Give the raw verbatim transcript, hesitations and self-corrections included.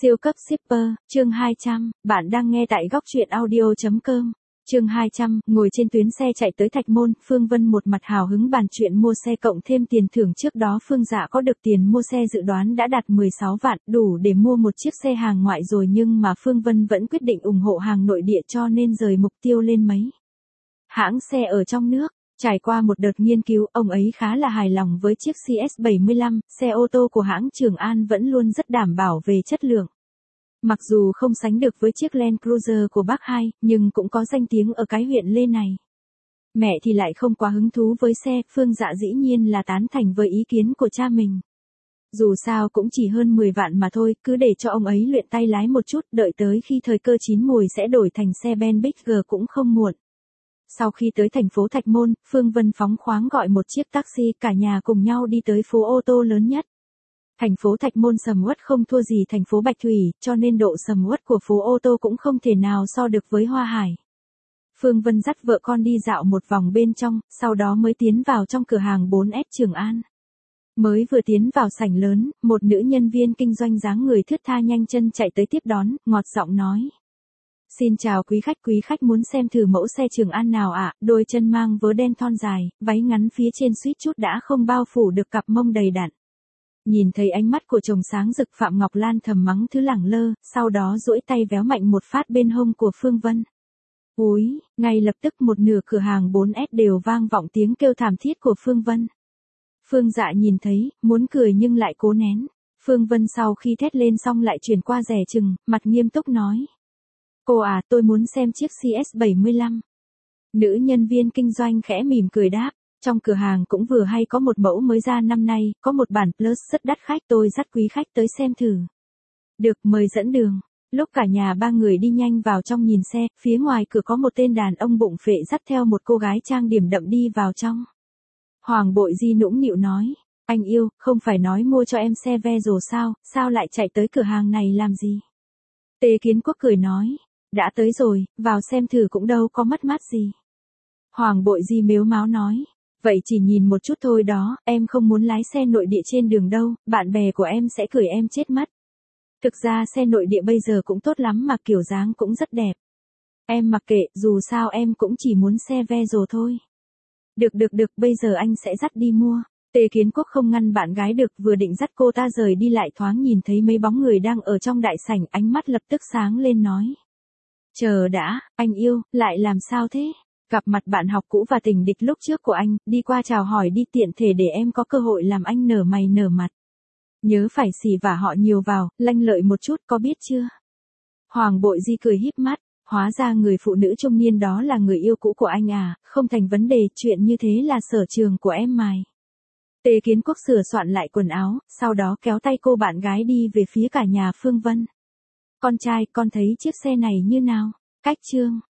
Siêu cấp shipper, chương hai trăm, bạn đang nghe tại góc truyện audio.com. Chương hai trăm, ngồi trên tuyến xe chạy tới Thạch Môn, Phương Vân một mặt hào hứng bàn chuyện mua xe cộng thêm tiền thưởng trước đó Phương Dạ có được tiền mua xe dự đoán đã đạt mười sáu vạn, đủ để mua một chiếc xe hàng ngoại rồi nhưng mà Phương Vân vẫn quyết định ủng hộ hàng nội địa cho nên rời mục tiêu lên mấy hãng xe ở trong nước. Trải qua một đợt nghiên cứu, ông ấy khá là hài lòng với chiếc C S bảy mươi lăm, xe ô tô của hãng Trường An vẫn luôn rất đảm bảo về chất lượng. Mặc dù không sánh được với chiếc Land Cruiser của bác hai, nhưng cũng có danh tiếng ở cái huyện Lê này. Mẹ thì lại không quá hứng thú với xe, Phương Dạ dĩ nhiên là tán thành với ý kiến của cha mình. Dù sao cũng chỉ hơn mười vạn mà thôi, cứ để cho ông ấy luyện tay lái một chút, đợi tới khi thời cơ chín mùi sẽ đổi thành xe Ben Bigger cũng không muộn. Sau khi tới thành phố Thạch Môn, Phương Vân phóng khoáng gọi một chiếc taxi, cả nhà cùng nhau đi tới phố ô tô lớn nhất. Thành phố Thạch Môn sầm uất không thua gì thành phố Bạch Thủy, cho nên độ sầm uất của phố ô tô cũng không thể nào so được với Hoa Hải. Phương Vân dắt vợ con đi dạo một vòng bên trong, sau đó mới tiến vào trong cửa hàng bốn S Trường An. Mới vừa tiến vào sảnh lớn, một nữ nhân viên kinh doanh dáng người thướt tha nhanh chân chạy tới tiếp đón, ngọt giọng nói. Xin chào quý khách, quý khách muốn xem thử mẫu xe Trường An nào ạ? Đôi chân mang vớ đen thon dài, váy ngắn phía trên suýt chút đã không bao phủ được cặp mông đầy đặn. Nhìn thấy ánh mắt của chồng sáng rực, Phạm Ngọc Lan thầm mắng thứ lẳng lơ, sau đó duỗi tay véo mạnh một phát bên hông của Phương Vân. Úi, ngay lập tức một nửa cửa hàng bốn S đều vang vọng tiếng kêu thảm thiết của Phương Vân. Phương Dạ nhìn thấy, muốn cười nhưng lại cố nén. Phương Vân sau khi thét lên xong lại chuyển qua dè chừng, mặt nghiêm túc nói. Cô à, tôi muốn xem chiếc C S bảy mươi lăm. Nữ nhân viên kinh doanh khẽ mỉm cười đáp. Trong cửa hàng cũng vừa hay có một mẫu mới ra năm nay, có một bản Plus rất đắt khách, tôi dắt quý khách tới xem thử. Được, mời dẫn đường. Lúc cả nhà ba người đi nhanh vào trong nhìn xe, phía ngoài cửa có một tên đàn ông bụng phệ dắt theo một cô gái trang điểm đậm đi vào trong. Hoàng Bội Di nũng nịu nói, anh yêu, không phải nói mua cho em xe ve rồi sao, sao lại chạy tới cửa hàng này làm gì? Tề Kiến Quốc cười nói, đã tới rồi, vào xem thử cũng đâu có mất mát gì. Hoàng Bội Di mếu máo nói. Vậy chỉ nhìn một chút thôi đó, em không muốn lái xe nội địa trên đường đâu, bạn bè của em sẽ cười em chết mất. Thực ra xe nội địa bây giờ cũng tốt lắm mà kiểu dáng cũng rất đẹp. Em mặc kệ, dù sao em cũng chỉ muốn xe ve rồi thôi. Được được được, bây giờ anh sẽ dắt đi mua. Tề Kiến Quốc không ngăn bạn gái được, vừa định dắt cô ta rời đi lại thoáng nhìn thấy mấy bóng người đang ở trong đại sảnh, ánh mắt lập tức sáng lên nói. Chờ đã, anh yêu, lại làm sao thế? Gặp mặt bạn học cũ và tình địch lúc trước của anh, đi qua chào hỏi đi tiện thể để em có cơ hội làm anh nở mày nở mặt. Nhớ phải xì vả họ nhiều vào, lanh lợi một chút có biết chưa? Hoàng Bội Di cười híp mắt, hóa ra người phụ nữ trung niên đó là người yêu cũ của anh à, không thành vấn đề, chuyện như thế là sở trường của em mài. Tề Kiến Quốc sửa soạn lại quần áo, sau đó kéo tay cô bạn gái đi về phía cả nhà Phương Vân. Con trai, con thấy chiếc xe này như nào? Cách chương.